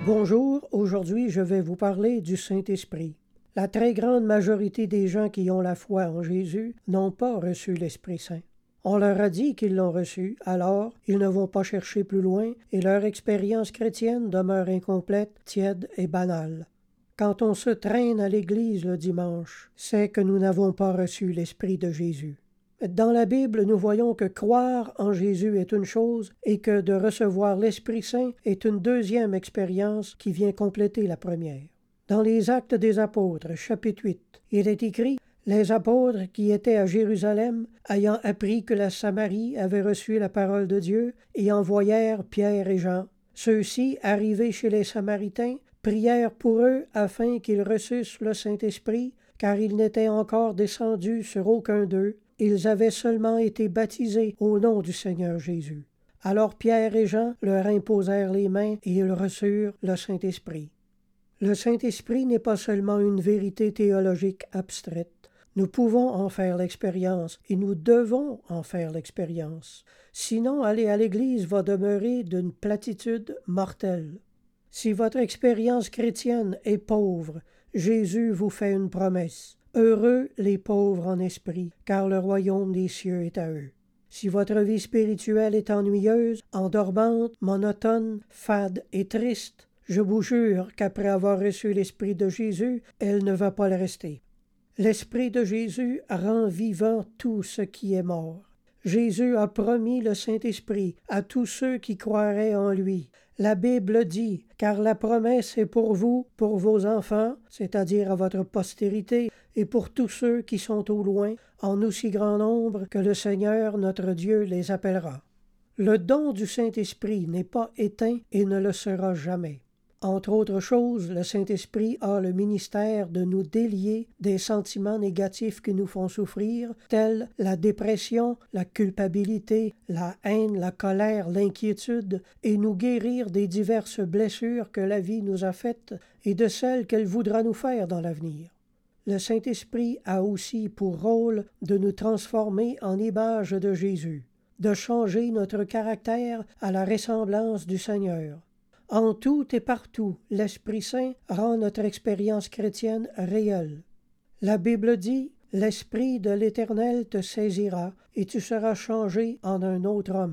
Bonjour, aujourd'hui je vais vous parler du Saint-Esprit. La très grande majorité des gens qui ont la foi en Jésus n'ont pas reçu l'Esprit Saint. On leur a dit qu'ils l'ont reçu, alors ils ne vont pas chercher plus loin et leur expérience chrétienne demeure incomplète, tiède et banale. Quand on se traîne à l'Église le dimanche, c'est que nous n'avons pas reçu l'Esprit de Jésus. Dans la Bible, nous voyons que croire en Jésus est une chose et que de recevoir l'Esprit Saint est une deuxième expérience qui vient compléter la première. Dans les Actes des Apôtres, chapitre 8, il est écrit « Les apôtres qui étaient à Jérusalem, ayant appris que la Samarie avait reçu la parole de Dieu, y envoyèrent Pierre et Jean. Ceux-ci, arrivés chez les Samaritains, prièrent pour eux afin qu'ils reçussent le Saint-Esprit, car il n'était encore descendu sur aucun d'eux. Ils avaient seulement été baptisés au nom du Seigneur Jésus. Alors Pierre et Jean leur imposèrent les mains et ils reçurent le Saint-Esprit. » Le Saint-Esprit n'est pas seulement une vérité théologique abstraite. Nous pouvons en faire l'expérience et nous devons en faire l'expérience. Sinon, aller à l'Église va demeurer d'une platitude mortelle. Si votre expérience chrétienne est pauvre, Jésus vous fait une promesse. Heureux les pauvres en esprit, car le royaume des cieux est à eux. Si votre vie spirituelle est ennuyeuse, endormante, monotone, fade et triste, je vous jure qu'après avoir reçu l'Esprit de Jésus, elle ne va pas le rester. L'Esprit de Jésus rend vivant tout ce qui est mort. Jésus a promis le Saint-Esprit à tous ceux qui croiraient en lui. La Bible dit « Car la promesse est pour vous, pour vos enfants, c'est-à-dire à votre postérité, et pour tous ceux qui sont au loin, en aussi grand nombre que le Seigneur notre Dieu les appellera. » Le don du Saint-Esprit n'est pas éteint et ne le sera jamais. Entre autres choses, le Saint-Esprit a le ministère de nous délier des sentiments négatifs qui nous font souffrir, tels la dépression, la culpabilité, la haine, la colère, l'inquiétude, et nous guérir des diverses blessures que la vie nous a faites et de celles qu'elle voudra nous faire dans l'avenir. Le Saint-Esprit a aussi pour rôle de nous transformer en image de Jésus, de changer notre caractère à la ressemblance du Seigneur. En tout et partout, l'Esprit Saint rend notre expérience chrétienne réelle. La Bible dit « L'Esprit de l'Éternel te saisira et tu seras changé en un autre homme. »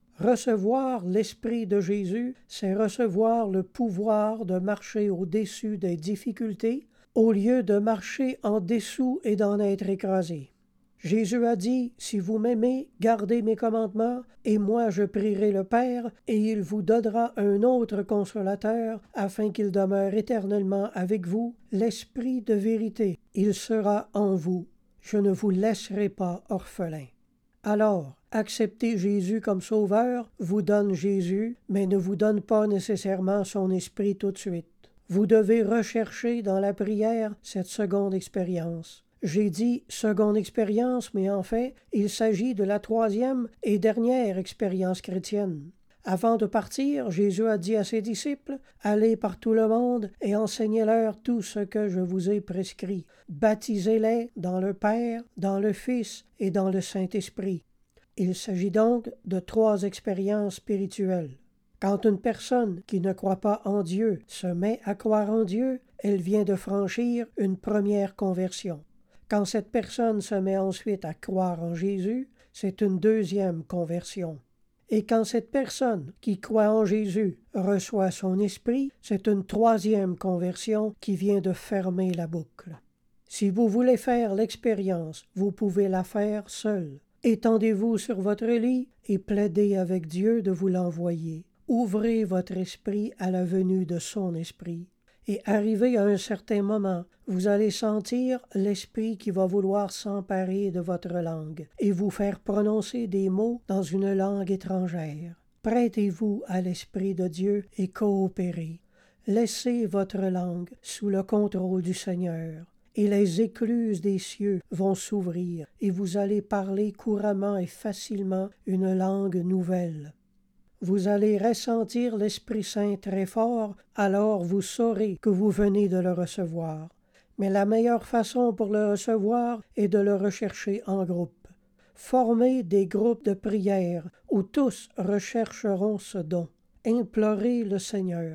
Recevoir l'Esprit de Jésus, c'est recevoir le pouvoir de marcher au-dessus des difficultés, au lieu de marcher en dessous et d'en être écrasé. Jésus a dit, « Si vous m'aimez, gardez mes commandements, et moi je prierai le Père, et il vous donnera un autre consolateur, afin qu'il demeure éternellement avec vous, l'Esprit de vérité. Il sera en vous. Je ne vous laisserai pas orphelins. » Alors, accepter Jésus comme sauveur vous donne Jésus, mais ne vous donne pas nécessairement son esprit tout de suite. Vous devez rechercher dans la prière cette seconde expérience. J'ai dit seconde expérience, mais en fait, il s'agit de la troisième et dernière expérience chrétienne. Avant de partir, Jésus a dit à ses disciples, « Allez par tout le monde et enseignez-leur tout ce que je vous ai prescrit. Baptisez-les dans le Père, dans le Fils et dans le Saint-Esprit. » Il s'agit donc de trois expériences spirituelles. Quand une personne qui ne croit pas en Dieu se met à croire en Dieu, elle vient de franchir une première conversion. Quand cette personne se met ensuite à croire en Jésus, c'est une deuxième conversion. Et quand cette personne qui croit en Jésus reçoit son esprit, c'est une troisième conversion qui vient de fermer la boucle. Si vous voulez faire l'expérience, vous pouvez la faire seul. Étendez-vous sur votre lit et plaidez avec Dieu de vous l'envoyer. Ouvrez votre esprit à la venue de son esprit. Et arrivé à un certain moment, vous allez sentir l'Esprit qui va vouloir s'emparer de votre langue et vous faire prononcer des mots dans une langue étrangère. Prêtez-vous à l'Esprit de Dieu et coopérez. Laissez votre langue sous le contrôle du Seigneur, et les écluses des cieux vont s'ouvrir, et vous allez parler couramment et facilement une langue nouvelle. Vous allez ressentir l'Esprit Saint très fort, alors vous saurez que vous venez de le recevoir. Mais la meilleure façon pour le recevoir est de le rechercher en groupe. Formez des groupes de prière où tous rechercheront ce don. Implorez le Seigneur.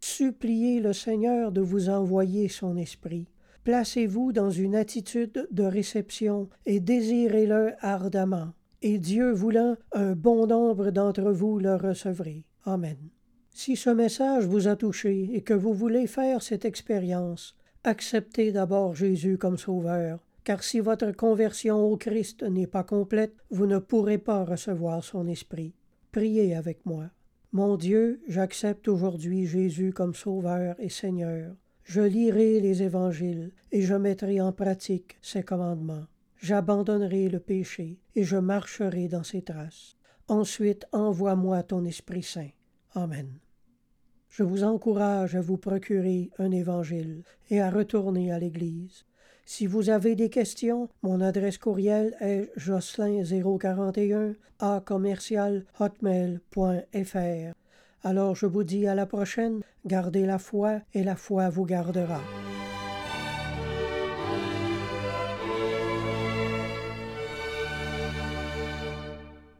Suppliez le Seigneur de vous envoyer son esprit. Placez-vous dans une attitude de réception et désirez-le ardemment. Et Dieu voulant, un bon nombre d'entre vous le recevrez. Amen. Si ce message vous a touché et que vous voulez faire cette expérience, acceptez d'abord Jésus comme Sauveur, car si votre conversion au Christ n'est pas complète, vous ne pourrez pas recevoir son esprit. Priez avec moi. Mon Dieu, j'accepte aujourd'hui Jésus comme Sauveur et Seigneur. Je lirai les évangiles et je mettrai en pratique ses commandements. J'abandonnerai le péché et je marcherai dans ses traces. Ensuite, envoie-moi ton Esprit Saint. Amen. Je vous encourage à vous procurer un évangile et à retourner à l'Église. Si vous avez des questions, mon adresse courriel est jocelyn041@hotmail.fr. Alors je vous dis à la prochaine, gardez la foi et la foi vous gardera.